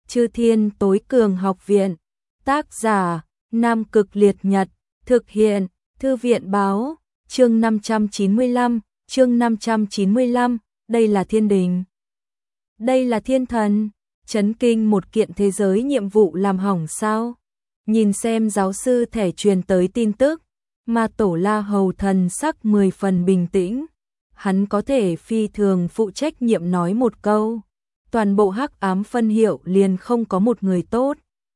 Chư Thiên Tối Cường Học Viện. Tác giả: Nam Cực Liệt Nhật. Thực hiện: Thư viện báo. Chương 595. Chương 595. Đây là thiên đình. Đây là thiên thần. Chấn kinh một kiện thế giới nhiệm vụ làm hỏng sao? Nhìn xem giáo sư thẻ truyền tới tin tức, mà Tổ La Hầu thần sắc 10 phần bình tĩnh. Hắn có thể phi thường phụ trách nhiệm nói một câu. Toàn bộ hắc ám phân hiệu liền không có một người tốt.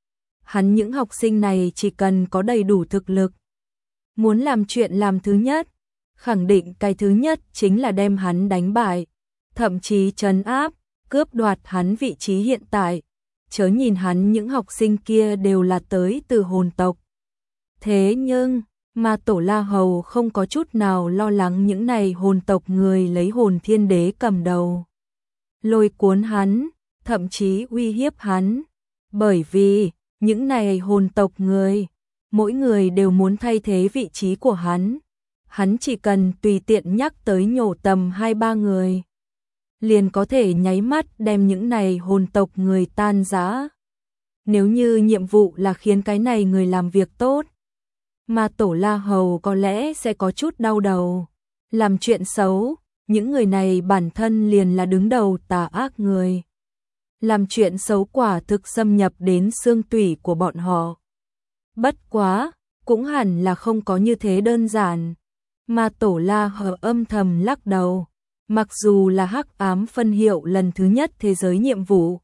Hắn những học sinh này chỉ cần có đầy đủ thực lực. Muốn làm chuyện làm thứ nhất, khẳng định cái thứ nhất chính là đem hắn đánh bại. Thậm chí trấn áp, cướp đoạt hắn vị trí hiện tại. Chớ nhìn hắn những học sinh kia đều là tới từ hồn tộc. Thế nhưng, mà Tổ La Hầu không có chút nào lo lắng những này hồn tộc người lấy hồn thiên đế cầm đầu. Lôi cuốn hắn, thậm chí uy hiếp hắn. Bởi vì, những này hồn tộc người, mỗi người đều muốn thay thế vị trí của hắn. Hắn chỉ cần tùy tiện nhắc tới nhổ tầm 2-3 người, liền có thể nháy mắt đem những này hồn tộc người tan rã. Nếu như nhiệm vụ là khiến cái này người làm việc tốt, mà Tổ La Hầu có lẽ sẽ có chút đau đầu. Làm chuyện xấu, những người này bản thân liền là đứng đầu tà ác người. Làm chuyện xấu quả thực xâm nhập đến xương tủy của bọn họ. Bất quá, cũng hẳn là không có như thế đơn giản. Mà Tổ La Hầu âm thầm lắc đầu. Mặc dù là hắc ám phân hiệu lần thứ nhất thế giới nhiệm vụ.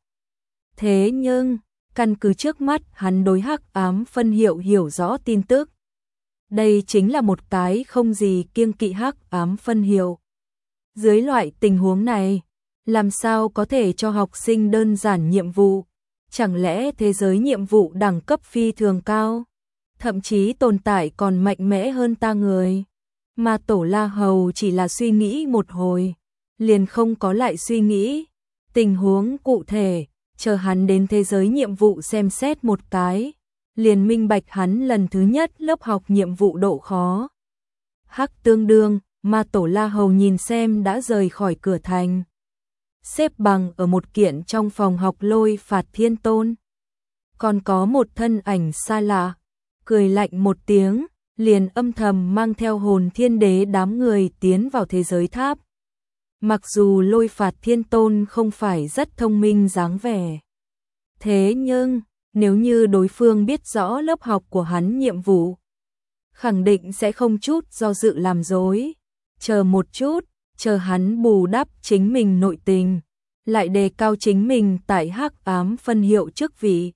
Thế nhưng, căn cứ trước mắt hắn đối hắc ám phân hiệu hiểu rõ tin tức. Đây chính là một cái không gì kiêng kỵ hắc ám phân hiệu. Dưới loại tình huống này, làm sao có thể cho học sinh đơn giản nhiệm vụ? Chẳng lẽ thế giới nhiệm vụ đẳng cấp phi thường cao? Thậm chí tồn tại còn mạnh mẽ hơn ta người. Mà Tổ La Hầu chỉ là suy nghĩ một hồi, liền không có lại suy nghĩ. Tình huống cụ thể, chờ hắn đến thế giới nhiệm vụ xem xét một cái, liền minh bạch hắn lần thứ nhất lớp học nhiệm vụ độ khó. Hắc tương đương, mà Tổ La Hầu nhìn xem đã rời khỏi cửa thành. Xếp bằng ở một kiện trong phòng học Lôi Phạt Thiên Tôn. Còn có một thân ảnh xa lạ, cười lạnh một tiếng, liền âm thầm mang theo hồn thiên đế đám người tiến vào thế giới tháp. Mặc dù Lôi Phạt Thiên Tôn không phải rất thông minh dáng vẻ. Thế nhưng, nếu như đối phương biết rõ lớp học của hắn nhiệm vụ, khẳng định sẽ không chút do dự làm dối. Chờ một chút, chờ hắn bù đắp chính mình nội tình, lại đề cao chính mình tại hắc ám phân hiệu chức vị.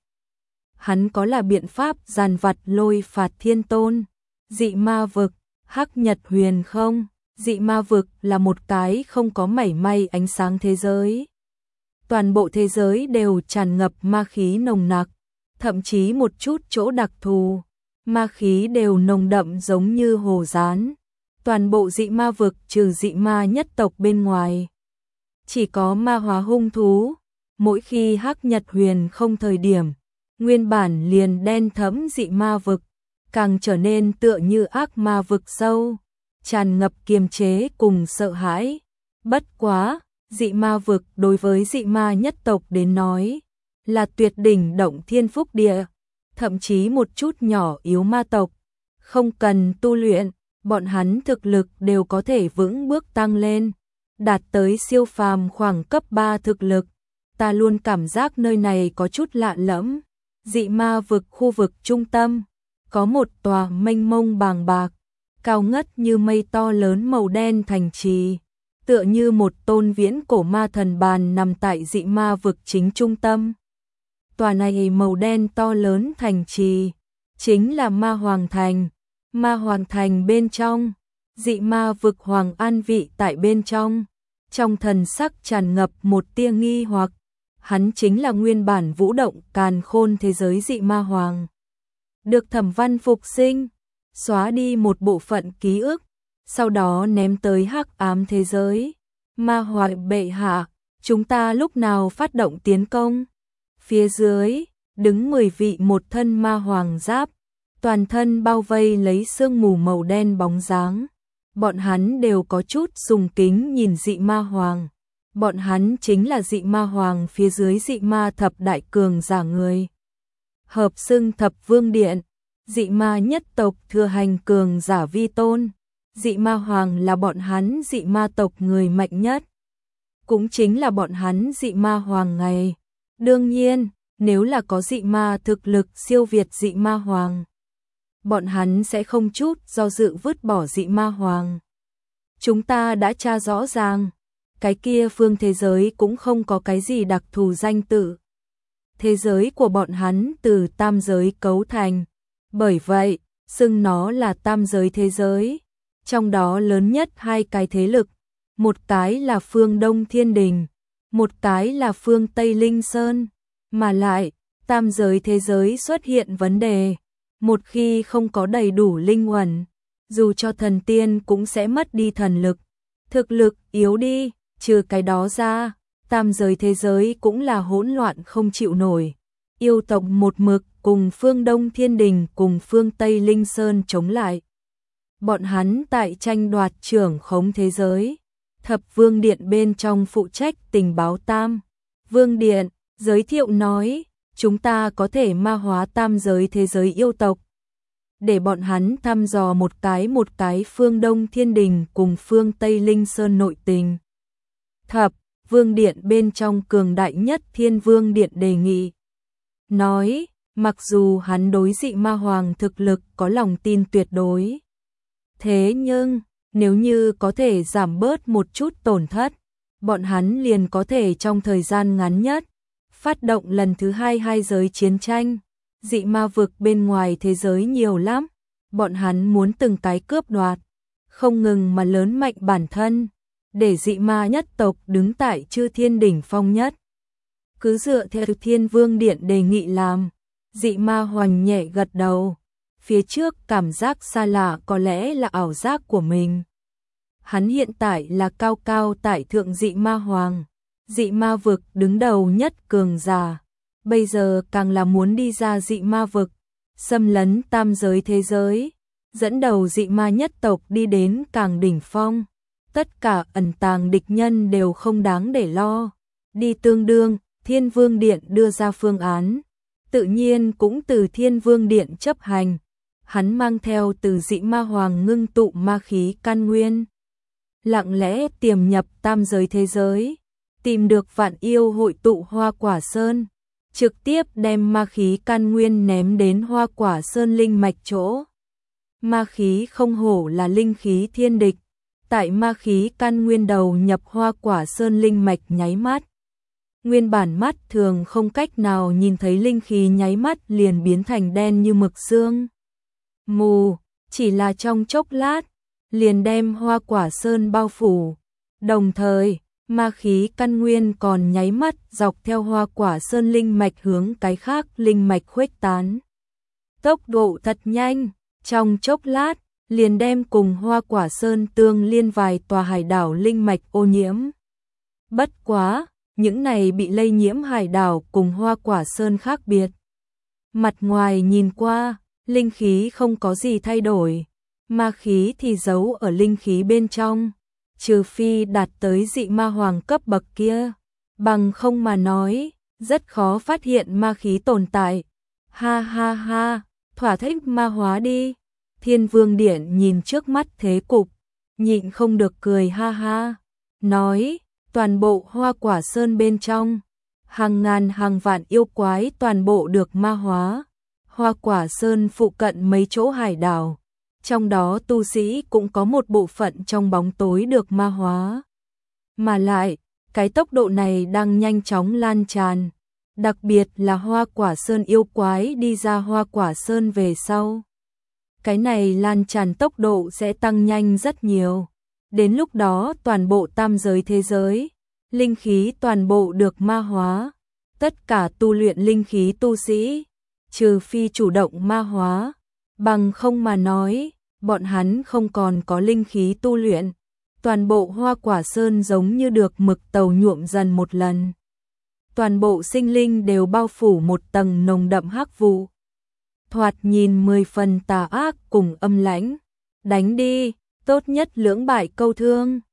Hắn có là biện pháp giàn vặt Lôi Phạt Thiên Tôn. Dị ma vực, hắc nhật huyền không? Dị ma vực là một cái không có mảy may ánh sáng thế giới. Toàn bộ thế giới đều tràn ngập ma khí nồng nặc, thậm chí một chút chỗ đặc thù, ma khí đều nồng đậm giống như hồ dán. Toàn bộ dị ma vực trừ dị ma nhất tộc bên ngoài, chỉ có ma hóa hung thú. Mỗi khi hắc nhật huyền không thời điểm, nguyên bản liền đen thẫm dị ma vực càng trở nên tựa như ác ma vực sâu, tràn ngập kiềm chế cùng sợ hãi. Bất quá, dị ma vực đối với dị ma nhất tộc đến nói là tuyệt đỉnh động thiên phúc địa. Thậm chí một chút nhỏ yếu ma tộc, không cần tu luyện, bọn hắn thực lực đều có thể vững bước tăng lên, đạt tới siêu phàm khoảng cấp 3 thực lực. Ta luôn cảm giác nơi này có chút lạ lẫm. Dị ma vực khu vực trung tâm, có một tòa mênh mông bàng bạc, cao ngất như mây to lớn màu đen thành trì, tựa như một tôn viễn cổ ma thần bàn nằm tại dị ma vực chính trung tâm. Tòa này màu đen to lớn thành trì, chính là Ma Hoàng Thành. Ma Hoàng Thành bên trong, dị ma vực Hoàng an vị tại bên trong, trong thần sắc tràn ngập một tia nghi hoặc. Hắn chính là nguyên bản vũ động càn khôn thế giới dị ma hoàng. Được Thẩm Văn phục sinh, xóa đi một bộ phận ký ức, sau đó ném tới hắc ám thế giới. Ma Hoàng bệ hạ, chúng ta lúc nào phát động tiến công? Phía dưới, đứng 10 vị một thân ma hoàng giáp, toàn thân bao vây lấy sương mù màu đen bóng dáng. Bọn hắn đều có chút sùng kính nhìn dị ma hoàng. Bọn hắn chính là dị ma hoàng phía dưới dị ma thập đại cường giả người. Hợp xưng thập vương điện, dị ma nhất tộc thừa hành cường giả vi tôn. Dị ma hoàng là bọn hắn dị ma tộc người mạnh nhất. Cũng chính là bọn hắn dị ma hoàng ngày. Đương nhiên, nếu là có dị ma thực lực siêu việt dị ma hoàng, bọn hắn sẽ không chút do dự vứt bỏ dị ma hoàng. Chúng ta đã tra rõ ràng, cái kia phương thế giới cũng không có cái gì đặc thù danh tự. Thế giới của bọn hắn từ tam giới cấu thành, bởi vậy, xưng nó là tam giới thế giới. Trong đó lớn nhất hai cái thế lực, một cái là phương Đông Thiên Đình, một cái là phương Tây Linh Sơn. Mà lại, tam giới thế giới xuất hiện vấn đề, một khi không có đầy đủ linh uẩn, dù cho thần tiên cũng sẽ mất đi thần lực, thực lực yếu đi. Trừ cái đó ra, tam giới thế giới cũng là hỗn loạn không chịu nổi. Yêu tộc một mực cùng phương Đông Thiên Đình cùng phương Tây Linh Sơn chống lại. Bọn hắn tại tranh đoạt trưởng khống thế giới. Thập Vương Điện bên trong phụ trách tình báo Tam Vương Điện giới thiệu nói, chúng ta có thể ma hóa tam giới thế giới yêu tộc, để bọn hắn thăm dò một cái phương Đông Thiên Đình cùng phương Tây Linh Sơn nội tình. Thập Vương Điện bên trong cường đại nhất Thiên Vương Điện đề nghị, nói, mặc dù hắn đối dị ma hoàng thực lực có lòng tin tuyệt đối, thế nhưng, nếu như có thể giảm bớt một chút tổn thất, bọn hắn liền có thể trong thời gian ngắn nhất phát động lần thứ hai giới chiến tranh. Dị ma vực bên ngoài thế giới nhiều lắm, bọn hắn muốn từng cái cướp đoạt, không ngừng mà lớn mạnh bản thân, để dị ma nhất tộc đứng tại chư thiên đỉnh phong nhất. Cứ dựa theo Thiên Vương Điện đề nghị làm, dị ma hoành nhẹ gật đầu. Phía trước cảm giác xa lạ có lẽ là ảo giác của mình. Hắn hiện tại là cao cao tại thượng dị ma hoàng, dị ma vực đứng đầu nhất cường giả. Bây giờ càng là muốn đi ra dị ma vực, xâm lấn tam giới thế giới, dẫn đầu dị ma nhất tộc đi đến càng đỉnh phong. Tất cả ẩn tàng địch nhân đều không đáng để lo. Đi tương đương, Thiên Vương Điện đưa ra phương án, tự nhiên cũng từ Thiên Vương Điện chấp hành. Hắn mang theo từ dị ma hoàng ngưng tụ ma khí căn nguyên, lặng lẽ tiềm nhập tam giới thế giới, tìm được Vạn Yêu hội tụ Hoa Quả Sơn, trực tiếp đem ma khí căn nguyên ném đến Hoa Quả Sơn linh mạch chỗ. Ma khí không hổ là linh khí thiên địch, tại ma khí căn nguyên đầu nhập Hoa Quả Sơn linh mạch nháy mắt. Nguyên bản mắt thường không cách nào nhìn thấy linh khí nháy mắt liền biến thành đen như mực sương mù, chỉ là trong chốc lát, liền đem Hoa Quả Sơn bao phủ. Đồng thời, ma khí căn nguyên còn nháy mắt dọc theo Hoa Quả Sơn linh mạch hướng cái khác linh mạch khuếch tán. Tốc độ thật nhanh, trong chốc lát, liền đem cùng Hoa Quả Sơn tương liên vài tòa hải đảo linh mạch ô nhiễm. Bất quá, những này bị lây nhiễm hải đảo cùng Hoa Quả Sơn khác biệt. Mặt ngoài nhìn qua, linh khí không có gì thay đổi, ma khí thì giấu ở linh khí bên trong, trừ phi đạt tới dị ma hoàng cấp bậc kia, bằng không mà nói, rất khó phát hiện ma khí tồn tại. Ha ha ha, thỏa thích ma hóa đi. Thiên Vương Điện nhìn trước mắt thế cục, nhịn không được cười ha ha, nói, toàn bộ Hoa Quả Sơn bên trong, hàng ngàn hàng vạn yêu quái toàn bộ được ma hóa. Hoa Quả Sơn phụ cận mấy chỗ hải đảo, trong đó tu sĩ cũng có một bộ phận trong bóng tối được ma hóa. Mà lại, cái tốc độ này đang nhanh chóng lan tràn, đặc biệt là Hoa Quả Sơn yêu quái đi ra Hoa Quả Sơn về sau. Cái này lan tràn tốc độ sẽ tăng nhanh rất nhiều. Đến lúc đó toàn bộ tam giới thế giới, linh khí toàn bộ được ma hóa. Tất cả tu luyện linh khí tu sĩ, trừ phi chủ động ma hóa, bằng không mà nói, bọn hắn không còn có linh khí tu luyện. Toàn bộ Hoa Quả Sơn giống như được mực tàu nhuộm dần một lần. Toàn bộ sinh linh đều bao phủ một tầng nồng đậm hắc vụ. Thoạt nhìn 10 phần tà ác cùng âm lãnh. Đánh đi, tốt nhất lưỡng bại câu thương.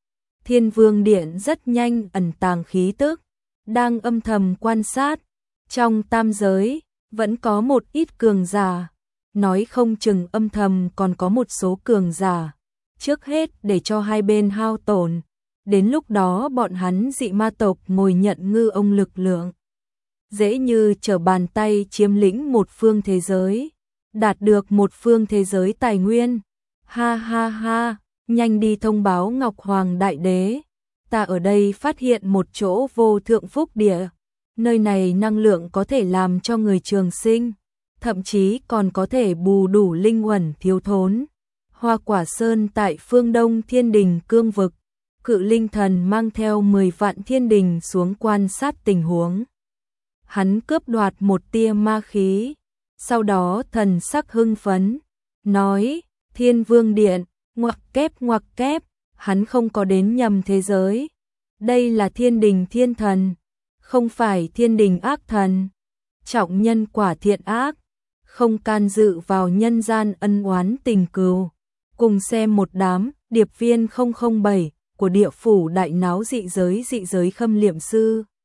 Thiên Vương Điện rất nhanh ẩn tàng khí tức, đang âm thầm quan sát. Trong tam giới, vẫn có một ít cường giả, nói không chừng âm thầm còn có một số cường giả. Trước hết để cho hai bên hao tổn, đến lúc đó bọn hắn dị ma tộc ngồi nhận ngư ông lực lượng. Dễ như trở bàn tay chiếm lĩnh một phương thế giới, đạt được một phương thế giới tài nguyên. Ha ha ha, nhanh đi thông báo Ngọc Hoàng Đại Đế. Ta ở đây phát hiện một chỗ vô thượng phúc địa. Nơi này năng lượng có thể làm cho người trường sinh, thậm chí còn có thể bù đủ linh uẩn thiếu thốn. Hoa Quả Sơn tại phương đông Thiên Đình cương vực, Cự Linh Thần mang theo 10 vạn thiên đình xuống quan sát tình huống. Hắn cướp đoạt một tia ma khí, sau đó thần sắc hưng phấn, nói, Thiên Vương Điện, ngoặc kép, hắn không có đến nhầm thế giới. Đây là thiên đình thiên thần, không phải thiên đình ác thần. Trọng nhân quả thiện ác, không can dự vào nhân gian ân oán tình cừu. Cùng xem một đám, điệp viên 007 của địa phủ đại náo dị giới khâm liệm sư.